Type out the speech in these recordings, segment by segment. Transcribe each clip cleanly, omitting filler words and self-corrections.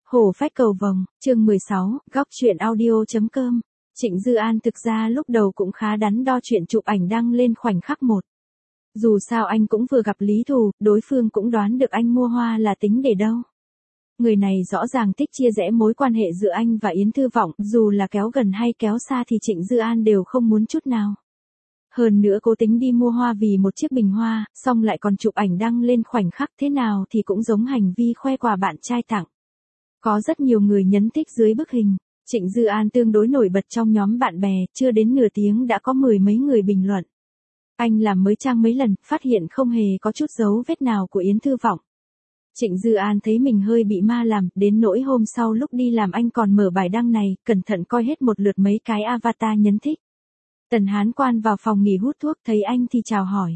Hổ phách cầu vồng, chương 16, góc truyện audio.com. Trịnh Dư An thực ra lúc đầu cũng khá đắn đo chuyện chụp ảnh đăng lên khoảnh khắc một. Dù sao anh cũng vừa gặp Lý Thù, đối phương cũng đoán được anh mua hoa là tính để đâu. Người này rõ ràng thích chia rẽ mối quan hệ giữa anh và Yến Thư Vọng, dù là kéo gần hay kéo xa thì Trịnh Dư An đều không muốn chút nào. Hơn nữa cố tính đi mua hoa vì một chiếc bình hoa, xong lại còn chụp ảnh đăng lên khoảnh khắc thế nào thì cũng giống hành vi khoe quà bạn trai tặng. Có rất nhiều người nhấn thích dưới bức hình. Trịnh Dư An tương đối nổi bật trong nhóm bạn bè, chưa đến nửa tiếng đã có 10 mấy người bình luận. Anh làm mới trang mấy lần, phát hiện không hề có chút dấu vết nào của Yến Thư Vọng. Trịnh Dư An thấy mình hơi bị ma làm, đến nỗi hôm sau lúc đi làm anh còn mở bài đăng này, cẩn thận coi hết một lượt mấy cái avatar nhấn thích. Tần Hán Quan vào phòng nghỉ hút thuốc thấy anh thì chào hỏi.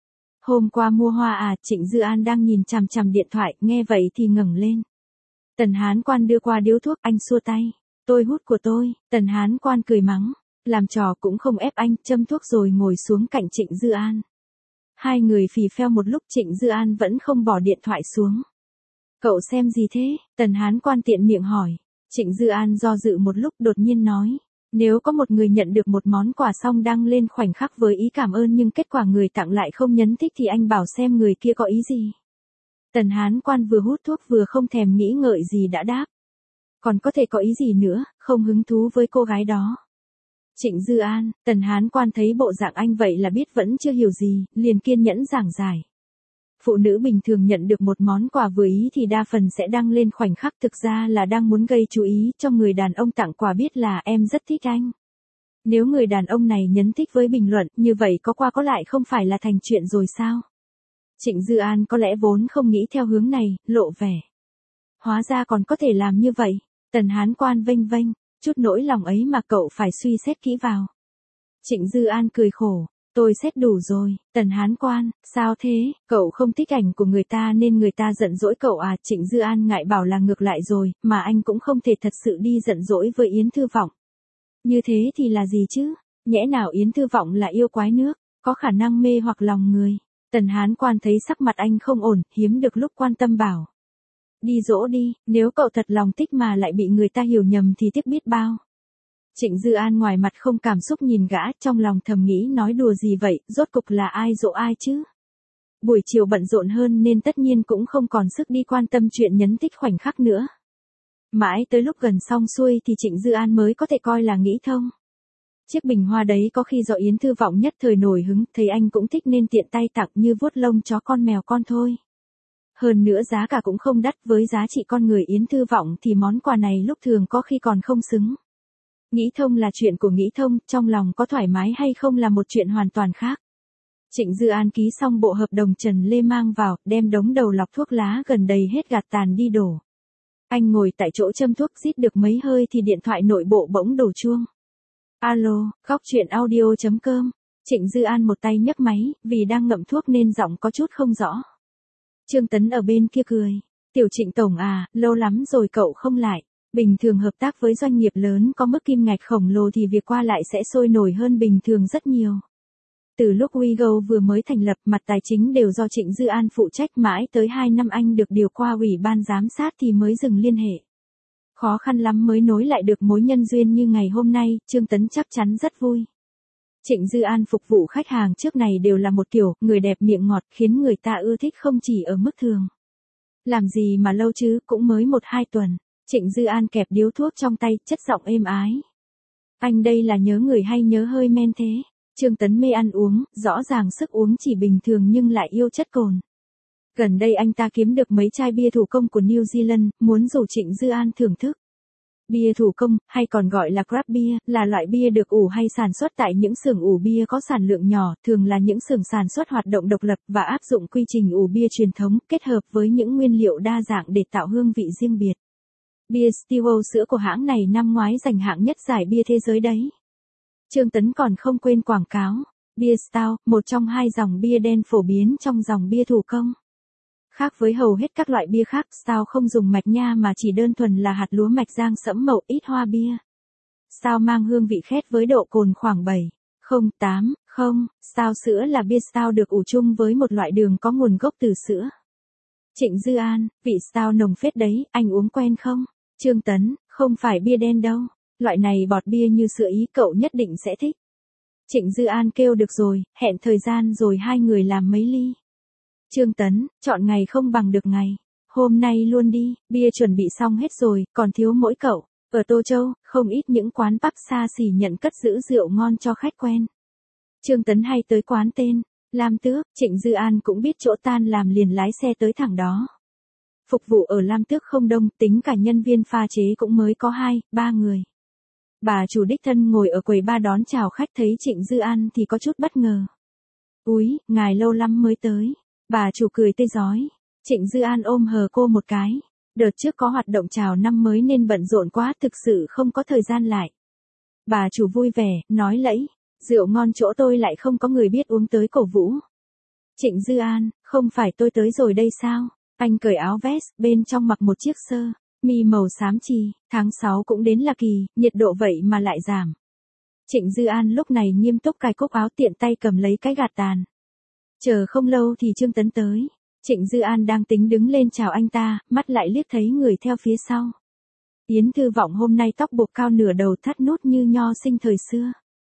Hôm qua mua hoa à? Trịnh Dư An đang nhìn chằm chằm điện thoại, nghe vậy thì ngẩng lên. Tần Hán Quan đưa qua điếu thuốc, anh xua tay. Tôi hút của tôi. Tần Hán Quan cười mắng. Làm trò cũng không ép anh, châm thuốc rồi ngồi xuống cạnh Trịnh Dư An. Hai người phì pheo một lúc, Trịnh Dư An vẫn không bỏ điện thoại xuống. Cậu xem gì thế? Tần Hán Quan tiện miệng hỏi. Trịnh Dư An do dự một lúc đột nhiên nói. Nếu có một người nhận được một món quà xong đăng lên khoảnh khắc với ý cảm ơn nhưng kết quả người tặng lại không nhấn thích thì anh bảo xem người kia có ý gì. Tần Hán Quan vừa hút thuốc vừa không thèm nghĩ ngợi gì đã đáp. Còn có thể có ý gì nữa, không hứng thú với cô gái đó. Trịnh Dư An, Tần Hán Quan thấy bộ dạng anh vậy là biết vẫn chưa hiểu gì, liền kiên nhẫn giảng giải. Phụ nữ bình thường nhận được một món quà vừa ý thì đa phần sẽ đăng lên khoảnh khắc, thực ra là đang muốn gây chú ý cho người đàn ông tặng quà biết là em rất thích anh. Nếu người đàn ông này nhấn thích với bình luận, như vậy có qua có lại không phải là thành chuyện rồi sao? Trịnh Dư An có lẽ vốn không nghĩ theo hướng này, lộ vẻ. Hóa ra còn có thể làm như vậy. Tần Hán Quan vênh vênh, chút nỗi lòng ấy mà cậu phải suy xét kỹ vào. Trịnh Dư An cười khổ. Tôi xét đủ rồi. Tần Hán Quan, sao thế? Cậu không thích ảnh của người ta nên người ta giận dỗi cậu à? Trịnh Dư An ngại bảo là ngược lại rồi, mà anh cũng không thể thật sự đi giận dỗi với Yến Thư Vọng. Như thế thì là gì chứ? Nhẽ nào Yến Thư Vọng là yêu quái nước, có khả năng mê hoặc lòng người? Tần Hán Quan thấy sắc mặt anh không ổn, hiếm được lúc quan tâm bảo. Đi dỗ đi, nếu cậu thật lòng thích mà lại bị người ta hiểu nhầm thì tiếc biết bao. Trịnh Dư An ngoài mặt không cảm xúc nhìn gã, trong lòng thầm nghĩ nói đùa gì vậy, rốt cục là ai dỗ ai chứ? Buổi chiều bận rộn hơn nên tất nhiên cũng không còn sức đi quan tâm chuyện nhấn thích khoảnh khắc nữa. Mãi tới lúc gần xong xuôi thì Trịnh Dư An mới có thể coi là nghĩ thông. Chiếc bình hoa đấy có khi do Yến Thư Vọng nhất thời nổi hứng, thấy anh cũng thích nên tiện tay tặng như vuốt lông chó con mèo con thôi. Hơn nữa giá cả cũng không đắt, với giá trị con người Yến Thư Vọng thì món quà này lúc thường có khi còn không xứng. Nghĩ thông là chuyện của nghĩ thông, trong lòng có thoải mái hay không là một chuyện hoàn toàn khác. Trịnh Dư An ký xong bộ hợp đồng Trần Lê mang vào, đem đống đầu lọc thuốc lá gần đầy hết gạt tàn đi đổ. Anh ngồi tại chỗ châm thuốc rít được mấy hơi thì điện thoại nội bộ bỗng đổ chuông. Alo, góc truyện audio.com. Trịnh Dư An một tay nhấc máy, vì đang ngậm thuốc nên giọng có chút không rõ. Trương Tấn ở bên kia cười. Tiểu Trịnh tổng à, lâu lắm rồi cậu không lại. Bình thường hợp tác với doanh nghiệp lớn có mức kim ngạch khổng lồ thì việc qua lại sẽ sôi nổi hơn bình thường rất nhiều. Từ lúc WeGo vừa mới thành lập, mặt tài chính đều do Trịnh Dư An phụ trách, mãi tới 2 năm anh được điều qua ủy ban giám sát thì mới dừng liên hệ. Khó khăn lắm mới nối lại được mối nhân duyên như ngày hôm nay, Trương Tấn chắc chắn rất vui. Trịnh Dư An phục vụ khách hàng trước này đều là một kiểu, người đẹp miệng ngọt khiến người ta ưa thích không chỉ ở mức thường. Làm gì mà lâu chứ, cũng mới 1-2 tuần. Trịnh Dư An kẹp điếu thuốc trong tay, chất giọng êm ái. Anh đây là nhớ người hay nhớ hơi men thế? Trương Tấn mê ăn uống, rõ ràng sức uống chỉ bình thường nhưng lại yêu chất cồn. Gần đây anh ta kiếm được mấy chai bia thủ công của New Zealand, muốn rủ Trịnh Dư An thưởng thức. Bia thủ công, hay còn gọi là craft beer, là loại bia được ủ hay sản xuất tại những xưởng ủ bia có sản lượng nhỏ, thường là những xưởng sản xuất hoạt động độc lập và áp dụng quy trình ủ bia truyền thống, kết hợp với những nguyên liệu đa dạng để tạo hương vị riêng biệt. Bia Stewart sữa của hãng này năm ngoái giành hạng nhất giải bia thế giới đấy. Trương Tấn còn không quên quảng cáo. Bia Stout, một trong 2 dòng bia đen phổ biến trong dòng bia thủ công. Khác với hầu hết các loại bia khác, Stout không dùng mạch nha mà chỉ đơn thuần là hạt lúa mạch rang sẫm màu, ít hoa bia. Stout mang hương vị khét với độ cồn khoảng 7,080. Stout sữa là bia Stout được ủ chung với một loại đường có nguồn gốc từ sữa. Trịnh Dư An, vị Stout nồng phết đấy, anh uống quen không? Trương Tấn, không phải bia đen đâu. Loại này bọt bia như sữa ý cậu nhất định sẽ thích. Trịnh Dư An kêu được rồi, hẹn thời gian rồi hai người làm mấy ly. Trương Tấn, chọn ngày không bằng được ngày. Hôm nay luôn đi, bia chuẩn bị xong hết rồi, còn thiếu mỗi cậu. Ở Tô Châu, không ít những quán pub xa xỉ nhận cất giữ rượu ngon cho khách quen. Trương Tấn hay tới quán tên Lam Tước, Trịnh Dư An cũng biết chỗ tan làm liền lái xe tới thẳng đó. Phục vụ ở Lam Tước không đông, tính cả nhân viên pha chế cũng mới có 2-3 người. Bà chủ đích thân ngồi ở quầy ba đón chào khách thấy Trịnh Dư An thì có chút bất ngờ. Úi, ngài lâu lắm mới tới. Bà chủ cười tươi rói. Trịnh Dư An ôm hờ cô một cái. Đợt trước có hoạt động chào năm mới nên bận rộn quá, thực sự không có thời gian lại. Bà chủ vui vẻ, nói lẫy. Rượu ngon chỗ tôi lại không có người biết uống tới cổ vũ. Trịnh Dư An, không phải tôi tới rồi đây sao? Anh cởi áo vest, bên trong mặc một chiếc sơ mi màu xám chì, tháng 6 cũng đến là kỳ, nhiệt độ vậy mà lại giảm. Trịnh Dư An lúc này nghiêm túc cài cúc áo, tiện tay cầm lấy cái gạt tàn. Chờ không lâu thì Trương Tấn tới. Trịnh Dư An đang tính đứng lên chào anh ta, mắt lại liếc thấy người theo phía sau. Yến Thư Vọng hôm nay tóc buộc cao nửa đầu, thắt nút như nho sinh thời xưa.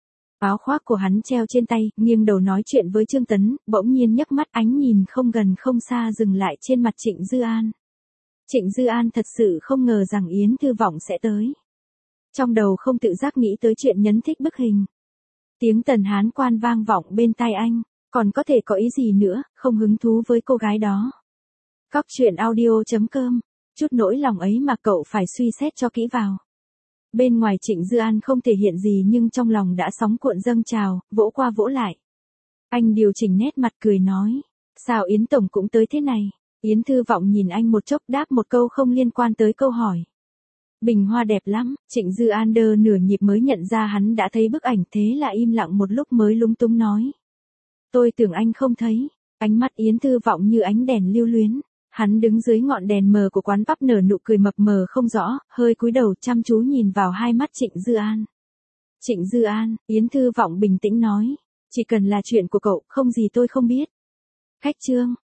Áo khoác của hắn treo trên tay, nghiêng đầu nói chuyện với Trương Tấn, bỗng nhiên nhấc mắt, ánh nhìn không gần không xa dừng lại trên mặt Trịnh Dư An. Trịnh Dư An thật sự không ngờ rằng Yến Thư Vọng sẽ tới. Trong đầu không tự giác nghĩ tới chuyện nhấn thích bức hình. Tiếng Tần Hán Quan vang vọng bên tai anh, còn có thể có ý gì nữa, không hứng thú với cô gái đó. Cóc truyện audio.com, chút nỗi lòng ấy mà cậu phải suy xét cho kỹ vào. Bên ngoài Trịnh Dư An không thể hiện gì nhưng trong lòng đã sóng cuộn dâng trào, vỗ qua vỗ lại. Anh điều chỉnh nét mặt cười nói, sao Yến Tổng cũng tới thế này? Yến Thư Vọng nhìn anh một chốc, đáp một câu không liên quan tới câu hỏi. Bình hoa đẹp lắm. Trịnh Dư An đơ nửa nhịp mới nhận ra hắn đã thấy bức ảnh, thế là im lặng một lúc mới lúng túng nói. Tôi tưởng anh không thấy. Ánh mắt Yến Thư Vọng như ánh đèn lưu luyến. Hắn đứng dưới ngọn đèn mờ của quán pub nở nụ cười mập mờ không rõ, hơi cúi đầu chăm chú nhìn vào hai mắt Trịnh Dư An. Trịnh Dư An, Yến Thư Vọng bình tĩnh nói. Chỉ cần là chuyện của cậu, không gì tôi không biết. Khách trương,